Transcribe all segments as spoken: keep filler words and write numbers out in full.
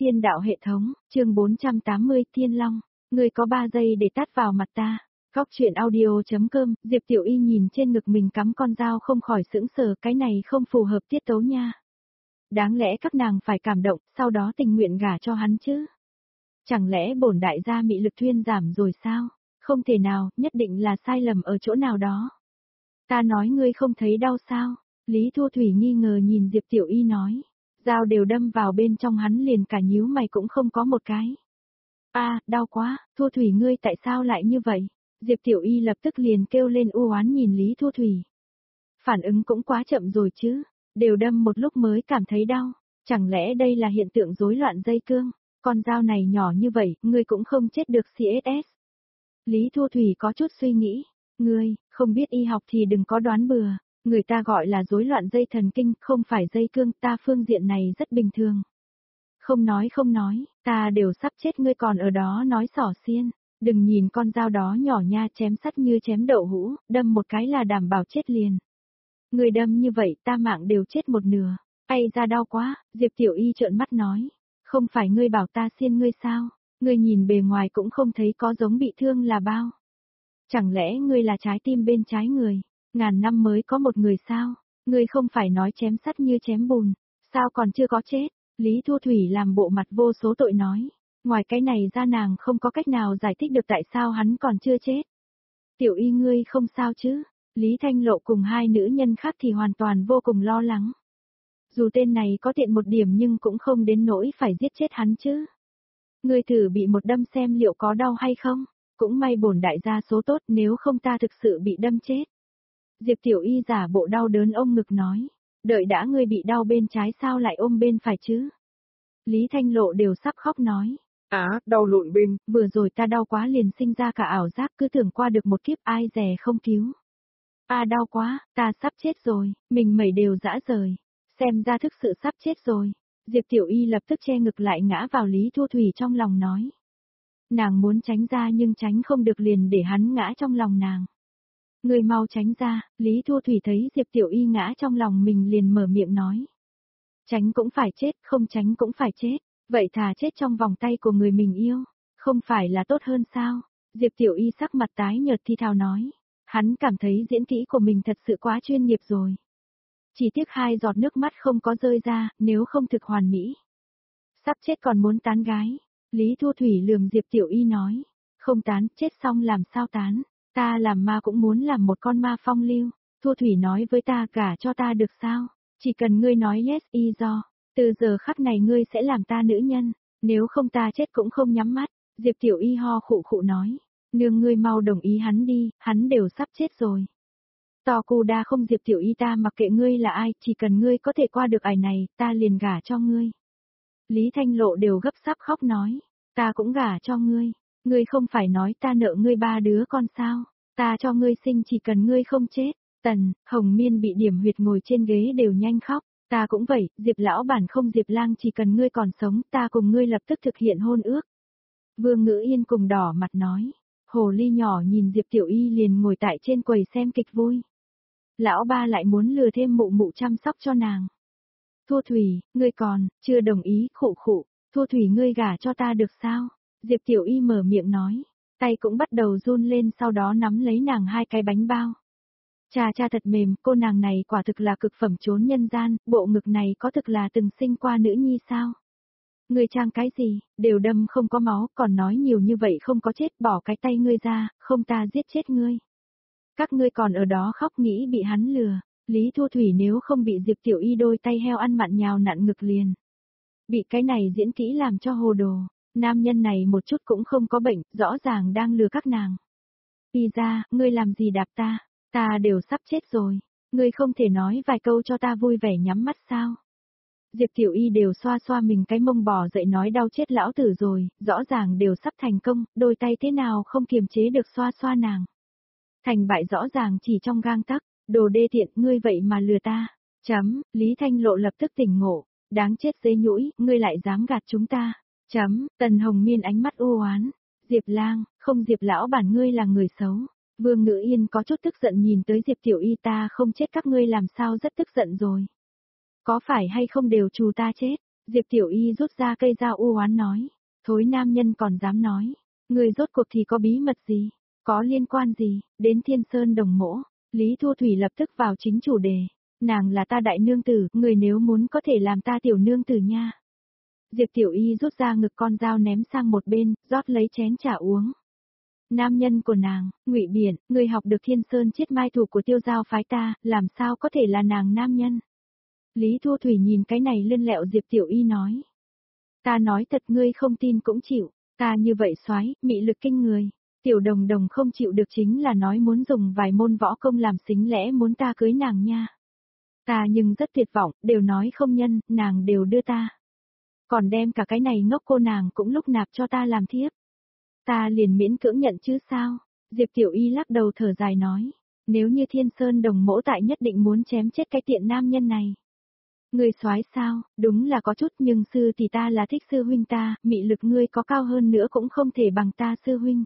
Thiên đạo hệ thống, chương bốn trăm tám mươi, Thiên Long. Người có ba giây để tát vào mặt ta. Góc truyện audio.com, Diệp Tiểu Y nhìn trên ngực mình cắm con dao không khỏi sững sờ, cái này không phù hợp tiết tấu nha. Đáng lẽ các nàng phải cảm động, sau đó tình nguyện gả cho hắn chứ. Chẳng lẽ bổn đại gia mị lực thuyên giảm rồi sao? Không thể nào, nhất định là sai lầm ở chỗ nào đó. Ta nói ngươi không thấy đau sao? Lý Thu Thủy nghi ngờ nhìn Diệp Tiểu Y nói. Dao đều đâm vào bên trong hắn liền cả nhíu mày cũng không có một cái. A, à, đau quá, Thu Thủy ngươi tại sao lại như vậy? Diệp Tiểu Y lập tức liền kêu lên u oán nhìn Lý Thu Thủy. Phản ứng cũng quá chậm rồi chứ, đều đâm một lúc mới cảm thấy đau, chẳng lẽ đây là hiện tượng rối loạn dây cương? Con dao này nhỏ như vậy, ngươi cũng không chết được xê ét ét. Lý Thu Thủy có chút suy nghĩ, ngươi, không biết y học thì đừng có đoán bừa. Người ta gọi là rối loạn dây thần kinh, không phải dây cương, ta phương diện này rất bình thường. Không nói không nói, ta đều sắp chết ngươi còn ở đó nói xỏ xiên, đừng nhìn con dao đó nhỏ nha, chém sắt như chém đậu hũ, đâm một cái là đảm bảo chết liền. Người đâm như vậy ta mạng đều chết một nửa, ai ra đau quá, Diệp Tiểu Y trợn mắt nói, không phải ngươi bảo ta xiên ngươi sao, ngươi nhìn bề ngoài cũng không thấy có giống bị thương là bao. Chẳng lẽ ngươi là trái tim bên trái người? Ngàn năm mới có một người sao, ngươi không phải nói chém sắt như chém bùn, sao còn chưa có chết, Lý Thu Thủy làm bộ mặt vô số tội nói, ngoài cái này ra nàng không có cách nào giải thích được tại sao hắn còn chưa chết. Tiểu Y ngươi không sao chứ, Lý Thanh Lộ cùng hai nữ nhân khác thì hoàn toàn vô cùng lo lắng. Dù tên này có tiện một điểm nhưng cũng không đến nỗi phải giết chết hắn chứ. Ngươi thử bị một đâm xem liệu có đau hay không, cũng may bổn đại gia số tốt nếu không ta thực sự bị đâm chết. Diệp Tiểu Y giả bộ đau đớn ôm ngực nói, đợi đã ngươi bị đau bên trái sao lại ôm bên phải chứ? Lý Thanh Lộ đều sắp khóc nói, á, à, đau lộn bên, vừa rồi ta đau quá liền sinh ra cả ảo giác cứ tưởng qua được một kiếp ai dè không cứu. A à, đau quá, ta sắp chết rồi, mình mẩy đều dã rời, xem ra thực sự sắp chết rồi. Diệp Tiểu Y lập tức che ngực lại ngã vào Lý Thu Thủy trong lòng nói. Nàng muốn tránh ra nhưng tránh không được liền để hắn ngã trong lòng nàng. Người mau tránh ra, Lý Thu Thủy thấy Diệp Tiểu Y ngã trong lòng mình liền mở miệng nói. Tránh cũng phải chết, không tránh cũng phải chết, vậy thà chết trong vòng tay của người mình yêu, không phải là tốt hơn sao? Diệp Tiểu Y sắc mặt tái nhợt thi thào nói, hắn cảm thấy diễn kỹ của mình thật sự quá chuyên nghiệp rồi. Chỉ tiếc hai giọt nước mắt không có rơi ra, nếu không thực hoàn mỹ. Sắp chết còn muốn tán gái, Lý Thu Thủy lườm Diệp Tiểu Y nói, không tán, chết xong làm sao tán? Ta làm ma cũng muốn làm một con ma phong lưu, Thu Thủy nói với ta gả cho ta được sao, chỉ cần ngươi nói yes y do, từ giờ khắc này ngươi sẽ làm ta nữ nhân, nếu không ta chết cũng không nhắm mắt, Diệp Tiểu Y ho khụ khụ nói, nương ngươi mau đồng ý hắn đi, hắn đều sắp chết rồi. To cu đa không Diệp Tiểu Y ta mặc kệ ngươi là ai, chỉ cần ngươi có thể qua được ải này, ta liền gả cho ngươi. Lý Thanh Lộ đều gấp sắp khóc nói, ta cũng gả cho ngươi. Ngươi không phải nói ta nợ ngươi ba đứa con sao, ta cho ngươi sinh chỉ cần ngươi không chết. Tần, Hồng Miên bị điểm huyệt ngồi trên ghế đều nhanh khóc, ta cũng vậy, Diệp lão bản không Diệp lang chỉ cần ngươi còn sống, ta cùng ngươi lập tức thực hiện hôn ước. Vương Ngữ Yên cùng đỏ mặt nói, hồ ly nhỏ nhìn Diệp Tiểu Y liền ngồi tại trên quầy xem kịch vui. Lão ba lại muốn lừa thêm mụ mụ chăm sóc cho nàng. Thu Thủy, ngươi còn, chưa đồng ý, khụ khụ, Thu Thủy ngươi gả cho ta được sao? Diệp Tiểu Y mở miệng nói, tay cũng bắt đầu run lên sau đó nắm lấy nàng hai cái bánh bao. Cha cha thật mềm, cô nàng này quả thực là cực phẩm trốn nhân gian, bộ ngực này có thực là từng sinh qua nữ nhi sao? Ngươi trang cái gì, đều đâm không có máu, còn nói nhiều như vậy không có chết, bỏ cái tay ngươi ra, không ta giết chết ngươi. Các ngươi còn ở đó khóc nghĩ bị hắn lừa, Lý Thu Thủy nếu không bị Diệp Tiểu Y đôi tay heo ăn mặn nhào nặn ngực liền. Bị cái này diễn kỹ làm cho hồ đồ. Nam nhân này một chút cũng không có bệnh, rõ ràng đang lừa các nàng. Y ra, ngươi làm gì đạp ta, ta đều sắp chết rồi, ngươi không thể nói vài câu cho ta vui vẻ nhắm mắt sao. Diệp Tiểu Y đều xoa xoa mình cái mông bò dậy nói đau chết lão tử rồi, rõ ràng đều sắp thành công, đôi tay thế nào không kiềm chế được xoa xoa nàng. Thành bại rõ ràng chỉ trong gang tấc, đồ đê tiện, ngươi vậy mà lừa ta. Chấm, Lý Thanh Lộ lập tức tỉnh ngộ, đáng chết dế nhũi, ngươi lại dám gạt chúng ta. Chấm, Tần Hồng Miên ánh mắt u oán, Diệp lang, không Diệp lão bản ngươi là người xấu. Vương Ngữ Yên có chút tức giận nhìn tới Diệp Tiểu Y ta không chết các ngươi làm sao rất tức giận rồi. Có phải hay không đều trù ta chết, Diệp Tiểu Y rút ra cây dao u oán nói. Thối nam nhân còn dám nói. Người rốt cuộc thì có bí mật gì? Có liên quan gì, đến Thiên Sơn Đồng Mỗ? Lý Thu Thủy lập tức vào chính chủ đề. Nàng là ta đại nương tử, người nếu muốn có thể làm ta tiểu nương tử nha. Diệp Tiểu Y rút ra ngực con dao ném sang một bên, rót lấy chén trà uống. Nam nhân của nàng, Ngụy Biển, người học được Thiên Sơn chiết mai thủ của Tiêu Giao phái ta, làm sao có thể là nàng nam nhân? Lý Thu Thủy nhìn cái này lươn lẹo Diệp Tiểu Y nói. Ta nói thật ngươi không tin cũng chịu, ta như vậy soái, mị lực kinh người. Tiểu Đồng Đồng không chịu được chính là nói muốn dùng vài môn võ công làm xính lẽ muốn ta cưới nàng nha. Ta nhưng rất tuyệt vọng, đều nói không nhân, nàng đều đưa ta. Còn đem cả cái này ngốc cô nàng cũng lúc nạp cho ta làm thiếp. Ta liền miễn cưỡng nhận chứ sao? Diệp Tiểu Y lắc đầu thở dài nói. Nếu như Thiên Sơn Đồng Mỗ tại nhất định muốn chém chết cái tiện nam nhân này. Ngươi soái sao, đúng là có chút nhưng sư thì ta là thích sư huynh ta, mị lực ngươi có cao hơn nữa cũng không thể bằng ta sư huynh.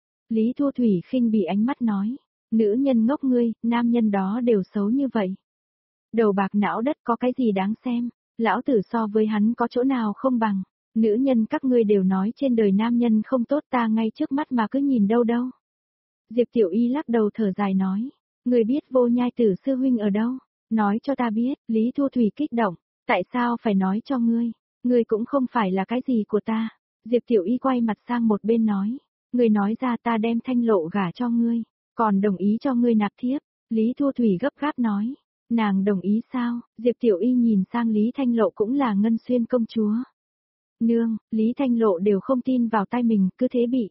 Lý Thu Thủy khinh bỉ ánh mắt nói. Nữ nhân ngốc ngươi, nam nhân đó đều xấu như vậy. Đầu bạc não đất có cái gì đáng xem, lão tử so với hắn có chỗ nào không bằng. Nữ nhân các ngươi đều nói trên đời nam nhân không tốt ta ngay trước mắt mà cứ nhìn đâu đâu. Diệp Tiểu Y lắc đầu thở dài nói. Ngươi biết Vô Nhai Tử sư huynh ở đâu? Nói cho ta biết, Lý Thu Thủy kích động. Tại sao phải nói cho ngươi? Ngươi cũng không phải là cái gì của ta. Diệp Tiểu Y quay mặt sang một bên nói. Ngươi nói ra ta đem Thanh Lộ gả cho ngươi. Còn đồng ý cho ngươi nạp thiếp. Lý Thu Thủy gấp gáp nói. Nàng đồng ý sao? Diệp Tiểu Y nhìn sang Lý Thanh Lộ cũng là Ngân Xuyên công chúa. Nương, Lý Thanh Lộ đều không tin vào tay mình, cứ thế bị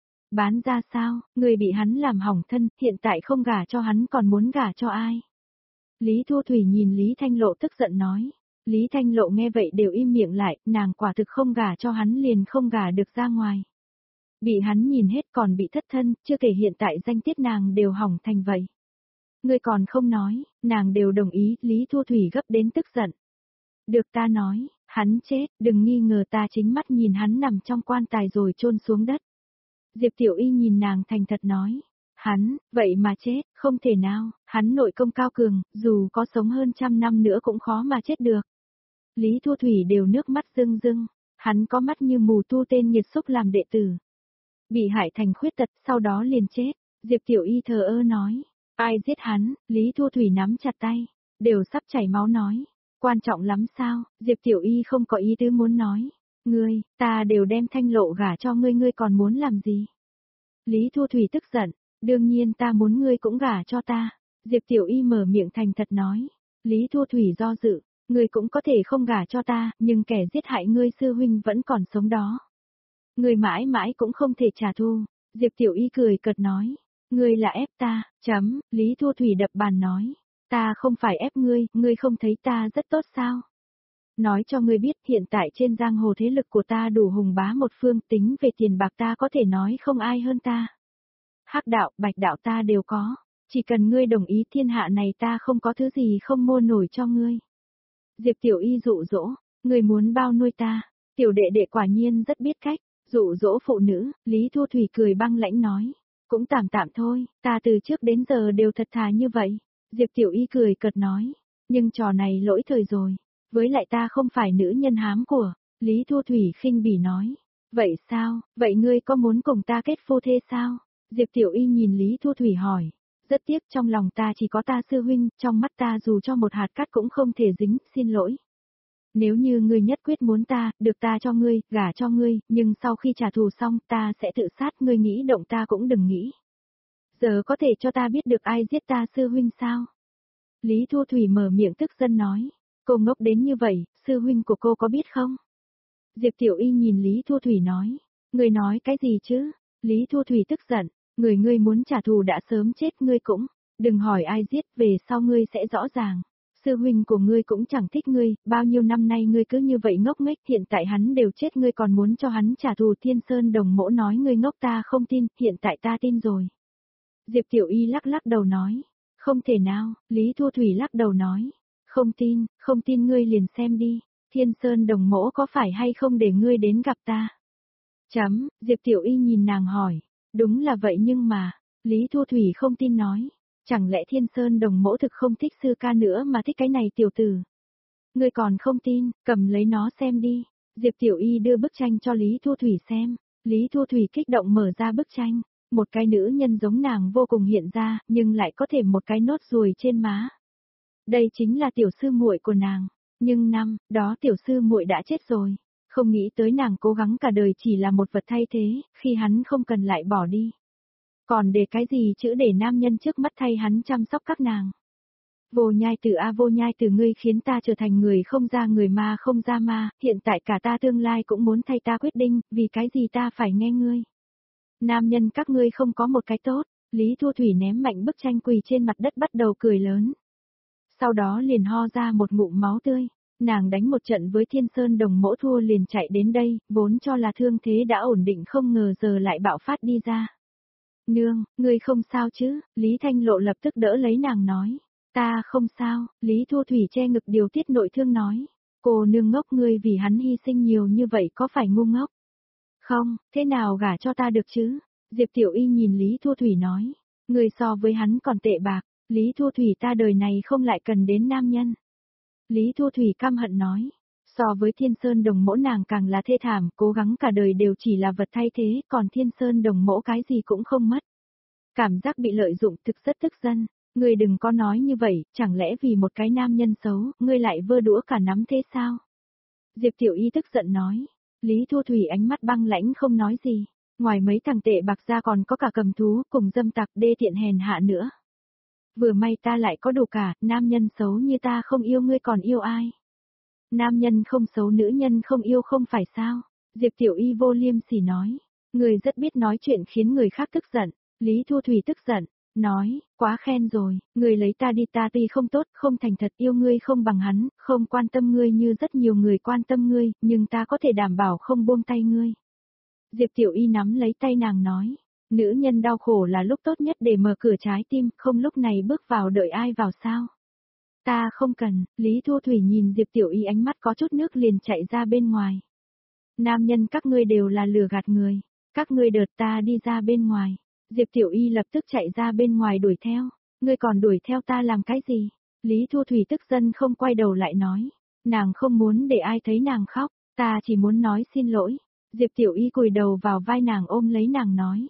bán ra sao, người bị hắn làm hỏng thân, hiện tại không gả cho hắn còn muốn gả cho ai? Lý Thu Thủy nhìn Lý Thanh Lộ tức giận nói. Lý Thanh Lộ nghe vậy đều im miệng lại, nàng quả thực không gả cho hắn liền không gả được ra ngoài. Bị hắn nhìn hết còn bị thất thân, chưa kể hiện tại danh tiết nàng đều hỏng thành vậy. Ngươi còn không nói, nàng đều đồng ý, Lý Thu Thủy gấp đến tức giận. Được ta nói, hắn chết, đừng nghi ngờ ta chính mắt nhìn hắn nằm trong quan tài rồi chôn xuống đất. Diệp Tiểu Y nhìn nàng thành thật nói, hắn, vậy mà chết, không thể nào, hắn nội công cao cường, dù có sống hơn trăm năm nữa cũng khó mà chết được. Lý Thu Thủy đều nước mắt rưng rưng, hắn có mắt như mù tu tên nghiệt xúc làm đệ tử. Bị hại thành khuyết tật, sau đó liền chết, Diệp Tiểu Y thờ ơ nói, ai giết hắn, Lý Thu Thủy nắm chặt tay, đều sắp chảy máu nói. Quan trọng lắm sao, Diệp Tiểu Y không có ý tứ muốn nói. Ngươi, ta đều đem Thanh Lộ gả cho ngươi ngươi còn muốn làm gì? Lý Thu Thủy tức giận, đương nhiên ta muốn ngươi cũng gả cho ta. Diệp Tiểu Y mở miệng thành thật nói. Lý Thu Thủy do dự, ngươi cũng có thể không gả cho ta, nhưng kẻ giết hại ngươi sư huynh vẫn còn sống đó. Ngươi mãi mãi cũng không thể trả thù. Diệp Tiểu Y cười cợt nói. Ngươi là ép ta, chấm, Lý Thu Thủy đập bàn nói. Ta không phải ép ngươi, ngươi không thấy ta rất tốt sao? Nói cho ngươi biết hiện tại trên giang hồ thế lực của ta đủ hùng bá một phương, tính về tiền bạc ta có thể nói không ai hơn ta. Hắc đạo, bạch đạo ta đều có, chỉ cần ngươi đồng ý thiên hạ này ta không có thứ gì không mua nổi cho ngươi. Diệp Tiểu Y dụ dỗ, ngươi muốn bao nuôi ta, tiểu đệ đệ quả nhiên rất biết cách, dụ dỗ phụ nữ, Lý Thu Thủy cười băng lãnh nói, cũng tạm tạm thôi, ta từ trước đến giờ đều thật thà như vậy. Diệp Tiểu Y cười cợt nói, nhưng trò này lỗi thời rồi, với lại ta không phải nữ nhân hám của, Lý Thu Thủy khinh bỉ nói, vậy sao, vậy ngươi có muốn cùng ta kết phu thê sao? Diệp Tiểu Y nhìn Lý Thu Thủy hỏi, rất tiếc trong lòng ta chỉ có ta sư huynh, trong mắt ta dù cho một hạt cát cũng không thể dính, xin lỗi. Nếu như ngươi nhất quyết muốn ta, được ta cho ngươi, gả cho ngươi, nhưng sau khi trả thù xong ta sẽ tự sát, ngươi nghĩ động ta cũng đừng nghĩ. Giờ có thể cho ta biết được ai giết ta sư huynh sao? Lý Thu Thủy mở miệng tức giận nói. Cô ngốc đến như vậy, sư huynh của cô có biết không? Diệp Tiểu Y nhìn Lý Thu Thủy nói. Người nói cái gì chứ? Lý Thu Thủy tức giận. Người ngươi muốn trả thù đã sớm chết ngươi cũng. Đừng hỏi ai giết, về sau ngươi sẽ rõ ràng. Sư huynh của ngươi cũng chẳng thích ngươi, bao nhiêu năm nay ngươi cứ như vậy ngốc nghếch, hiện tại hắn đều chết ngươi còn muốn cho hắn trả thù. Thiên Sơn Đồng Mỗ nói ngươi ngốc ta không tin, hiện tại ta tin rồi. Diệp Tiểu Y lắc lắc đầu nói, không thể nào, Lý Thu Thủy lắc đầu nói, không tin, không tin ngươi liền xem đi, Thiên Sơn Đồng Mỗ có phải hay không để ngươi đến gặp ta? Chấm, Diệp Tiểu Y nhìn nàng hỏi, đúng là vậy nhưng mà, Lý Thu Thủy không tin nói, chẳng lẽ Thiên Sơn Đồng Mỗ thực không thích sư ca nữa mà thích cái này tiểu tử? Ngươi còn không tin, cầm lấy nó xem đi. Diệp Tiểu Y đưa bức tranh cho Lý Thu Thủy xem. Lý Thu Thủy kích động mở ra bức tranh. Một cái nữ nhân giống nàng vô cùng hiện ra, nhưng lại có thể một cái nốt ruồi trên má. Đây chính là tiểu sư muội của nàng. Nhưng năm đó tiểu sư muội đã chết rồi. Không nghĩ tới nàng cố gắng cả đời chỉ là một vật thay thế, khi hắn không cần lại bỏ đi. Còn để cái gì chữ để nam nhân trước mắt thay hắn chăm sóc các nàng. Vô nhai từ a vô nhai từ ngươi khiến ta trở thành người không ra người ma không ra ma, hiện tại cả ta tương lai cũng muốn thay ta quyết định, vì cái gì ta phải nghe ngươi. Nam nhân các ngươi không có một cái tốt, Lý Thu Thủy ném mạnh bức tranh quỳ trên mặt đất bắt đầu cười lớn. Sau đó liền ho ra một ngụm máu tươi, nàng đánh một trận với Thiên Sơn Đồng Mỗ thua liền chạy đến đây, vốn cho là thương thế đã ổn định không ngờ giờ lại bạo phát đi ra. Nương, ngươi không sao chứ, Lý Thanh Lộ lập tức đỡ lấy nàng nói. Ta không sao, Lý Thu Thủy che ngực điều tiết nội thương nói. Cô nương ngốc ngươi vì hắn hy sinh nhiều như vậy có phải ngu ngốc? Không, thế nào gả cho ta được chứ? Diệp Tiểu Y nhìn Lý Thu Thủy nói. Ngươi so với hắn còn tệ bạc, Lý Thu Thủy ta đời này không lại cần đến nam nhân. Lý Thu Thủy căm hận nói. So với Thiên Sơn Đồng Mỗ nàng càng là thê thảm, cố gắng cả đời đều chỉ là vật thay thế, còn Thiên Sơn Đồng Mỗ cái gì cũng không mất. Cảm giác bị lợi dụng thực rất tức giận. Ngươi đừng có nói như vậy, chẳng lẽ vì một cái nam nhân xấu, ngươi lại vơ đũa cả nắm thế sao? Diệp Tiểu Y tức giận nói. Lý Thu Thủy ánh mắt băng lãnh không nói gì. Ngoài mấy thằng tệ bạc ra còn có cả cầm thú cùng dâm tặc đê tiện hèn hạ nữa. Vừa may ta lại có đủ cả, nam nhân xấu như ta không yêu ngươi còn yêu ai? Nam nhân không xấu nữ nhân không yêu không phải sao? Diệp Tiểu Y vô liêm sỉ nói. Ngươi rất biết nói chuyện khiến người khác tức giận. Lý Thu Thủy tức giận. Nói, quá khen rồi, người lấy ta đi ta tuy không tốt, không thành thật yêu ngươi không bằng hắn, không quan tâm ngươi như rất nhiều người quan tâm ngươi, nhưng ta có thể đảm bảo không buông tay ngươi. Diệp Tiểu Y nắm lấy tay nàng nói, nữ nhân đau khổ là lúc tốt nhất để mở cửa trái tim, không lúc này bước vào đợi ai vào sao. Ta không cần, Lý Thu Thủy nhìn Diệp Tiểu Y ánh mắt có chút nước liền chạy ra bên ngoài. Nam nhân các ngươi đều là lừa gạt người, các ngươi đợt ta đi ra bên ngoài. Diệp Tiểu Y lập tức chạy ra bên ngoài đuổi theo, ngươi còn đuổi theo ta làm cái gì? Lý Thu Thủy tức giận không quay đầu lại nói, nàng không muốn để ai thấy nàng khóc, ta chỉ muốn nói xin lỗi. Diệp Tiểu Y cúi đầu vào vai nàng ôm lấy nàng nói.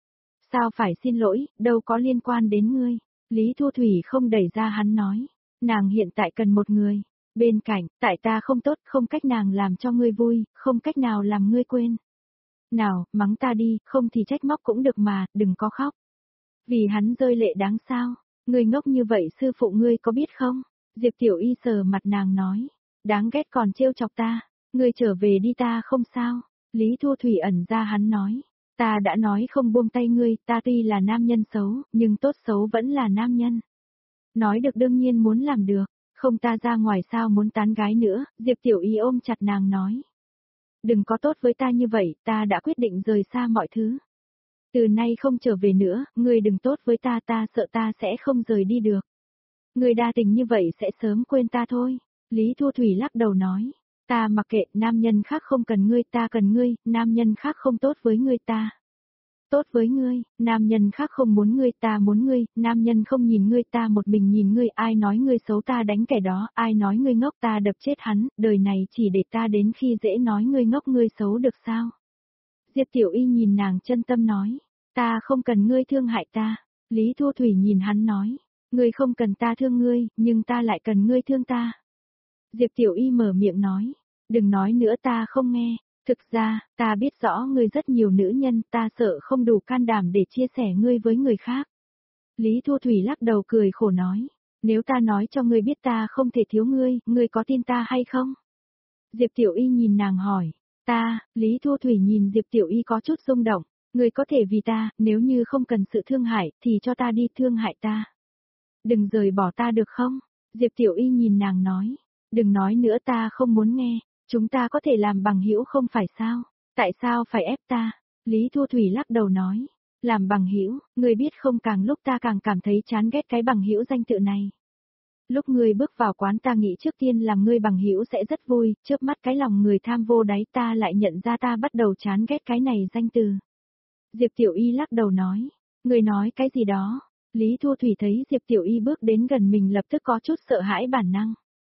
Sao phải xin lỗi, đâu có liên quan đến ngươi. Lý Thu Thủy không đẩy ra hắn nói, nàng hiện tại cần một người, bên cạnh, tại ta không tốt, không cách nàng làm cho ngươi vui, không cách nào làm ngươi quên. Nào, mắng ta đi, không thì trách móc cũng được mà, đừng có khóc. Vì hắn rơi lệ đáng sao, ngươi ngốc như vậy sư phụ ngươi có biết không? Diệp Tiểu Y sờ mặt nàng nói, đáng ghét còn trêu chọc ta, ngươi trở về đi ta không sao. Lý Thu Thủy ẩn ra hắn nói, ta đã nói không buông tay ngươi, ta tuy là nam nhân xấu, nhưng tốt xấu vẫn là nam nhân. Nói được đương nhiên muốn làm được, không ta ra ngoài sao muốn tán gái nữa, Diệp Tiểu Y ôm chặt nàng nói. Đừng có tốt với ta như vậy, ta đã quyết định rời xa mọi thứ. Từ nay không trở về nữa, ngươi đừng tốt với ta, ta sợ ta sẽ không rời đi được. Ngươi đa tình như vậy sẽ sớm quên ta thôi. Lý Thu Thủy lắc đầu nói, ta mặc kệ, nam nhân khác không cần ngươi, ta cần ngươi, nam nhân khác không tốt với ngươi ta. Tốt với ngươi, nam nhân khác không muốn ngươi ta muốn ngươi, nam nhân không nhìn ngươi ta một mình nhìn ngươi, ai nói ngươi xấu ta đánh kẻ đó, ai nói ngươi ngốc ta đập chết hắn, đời này chỉ để ta đến khi dễ nói ngươi ngốc ngươi xấu được sao? Diệp Tiểu Y nhìn nàng chân tâm nói, ta không cần ngươi thương hại ta. Lý Thu Thủy nhìn hắn nói, ngươi không cần ta thương ngươi, nhưng ta lại cần ngươi thương ta. Diệp Tiểu Y mở miệng nói, đừng nói nữa ta không nghe. Thực ra, ta biết rõ ngươi rất nhiều nữ nhân, ta sợ không đủ can đảm để chia sẻ ngươi với người khác. Lý Thu Thủy lắc đầu cười khổ nói, nếu ta nói cho ngươi biết ta không thể thiếu ngươi, ngươi có tin ta hay không? Diệp Tiểu Y nhìn nàng hỏi, ta, Lý Thu Thủy nhìn Diệp Tiểu Y có chút rung động, ngươi có thể vì ta, nếu như không cần sự thương hại, thì cho ta đi thương hại ta. Đừng rời bỏ ta được không? Diệp Tiểu Y nhìn nàng nói, đừng nói nữa ta không muốn nghe. Chúng ta có thể làm bằng hữu không phải sao? Tại sao phải ép ta? Lý Thu Thủy lắc đầu nói, làm bằng hữu, ngươi biết không càng lúc ta càng cảm thấy chán ghét cái bằng hữu danh tự này. Lúc ngươi bước vào quán ta nghĩ trước tiên làm ngươi bằng hữu sẽ rất vui, chớp mắt cái lòng người tham vô đáy ta lại nhận ra ta bắt đầu chán ghét cái này danh từ. Diệp Tiểu Y lắc đầu nói, ngươi nói cái gì đó? Lý Thu Thủy thấy Diệp Tiểu Y bước đến gần mình lập tức có chút sợ hãi bản năng.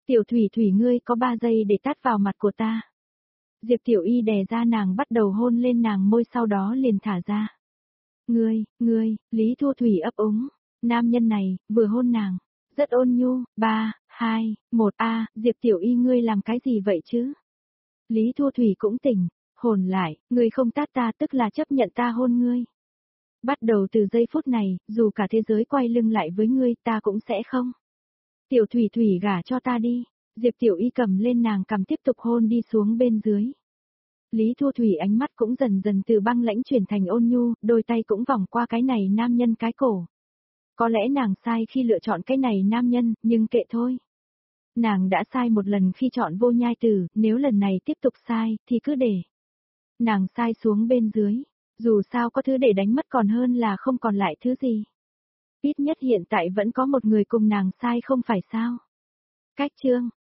Tiểu Thủy Thủy ngươi có ba giây để tát vào mặt của ta. Diệp Tiểu Y đè ra nàng bắt đầu hôn lên nàng môi sau đó liền thả ra. Ngươi, ngươi, Lý Thu Thủy ấp úng. Nam nhân này, vừa hôn nàng. Rất ôn nhu, ba, hai, một a Diệp Tiểu Y ngươi làm cái gì vậy chứ? Lý Thu Thủy cũng tỉnh, hồn lại, ngươi không tát ta tức là chấp nhận ta hôn ngươi. Bắt đầu từ giây phút này, dù cả thế giới quay lưng lại với ngươi ta cũng sẽ không. Tiểu Thủy Thủy gả cho ta đi. Diệp Tiểu Y cầm lên nàng cầm tiếp tục hôn đi xuống bên dưới. Lý Thu Thủy ánh mắt cũng dần dần từ băng lãnh chuyển thành ôn nhu, đôi tay cũng vòng qua cái này nam nhân cái cổ. Có lẽ nàng sai khi lựa chọn cái này nam nhân, nhưng kệ thôi. Nàng đã sai một lần khi chọn Vô Nhai Tử, nếu lần này tiếp tục sai, thì cứ để. Nàng sai xuống bên dưới, dù sao có thứ để đánh mất còn hơn là không còn lại thứ gì. Ít nhất hiện tại vẫn có một người cùng nàng sai không phải sao. Cách chương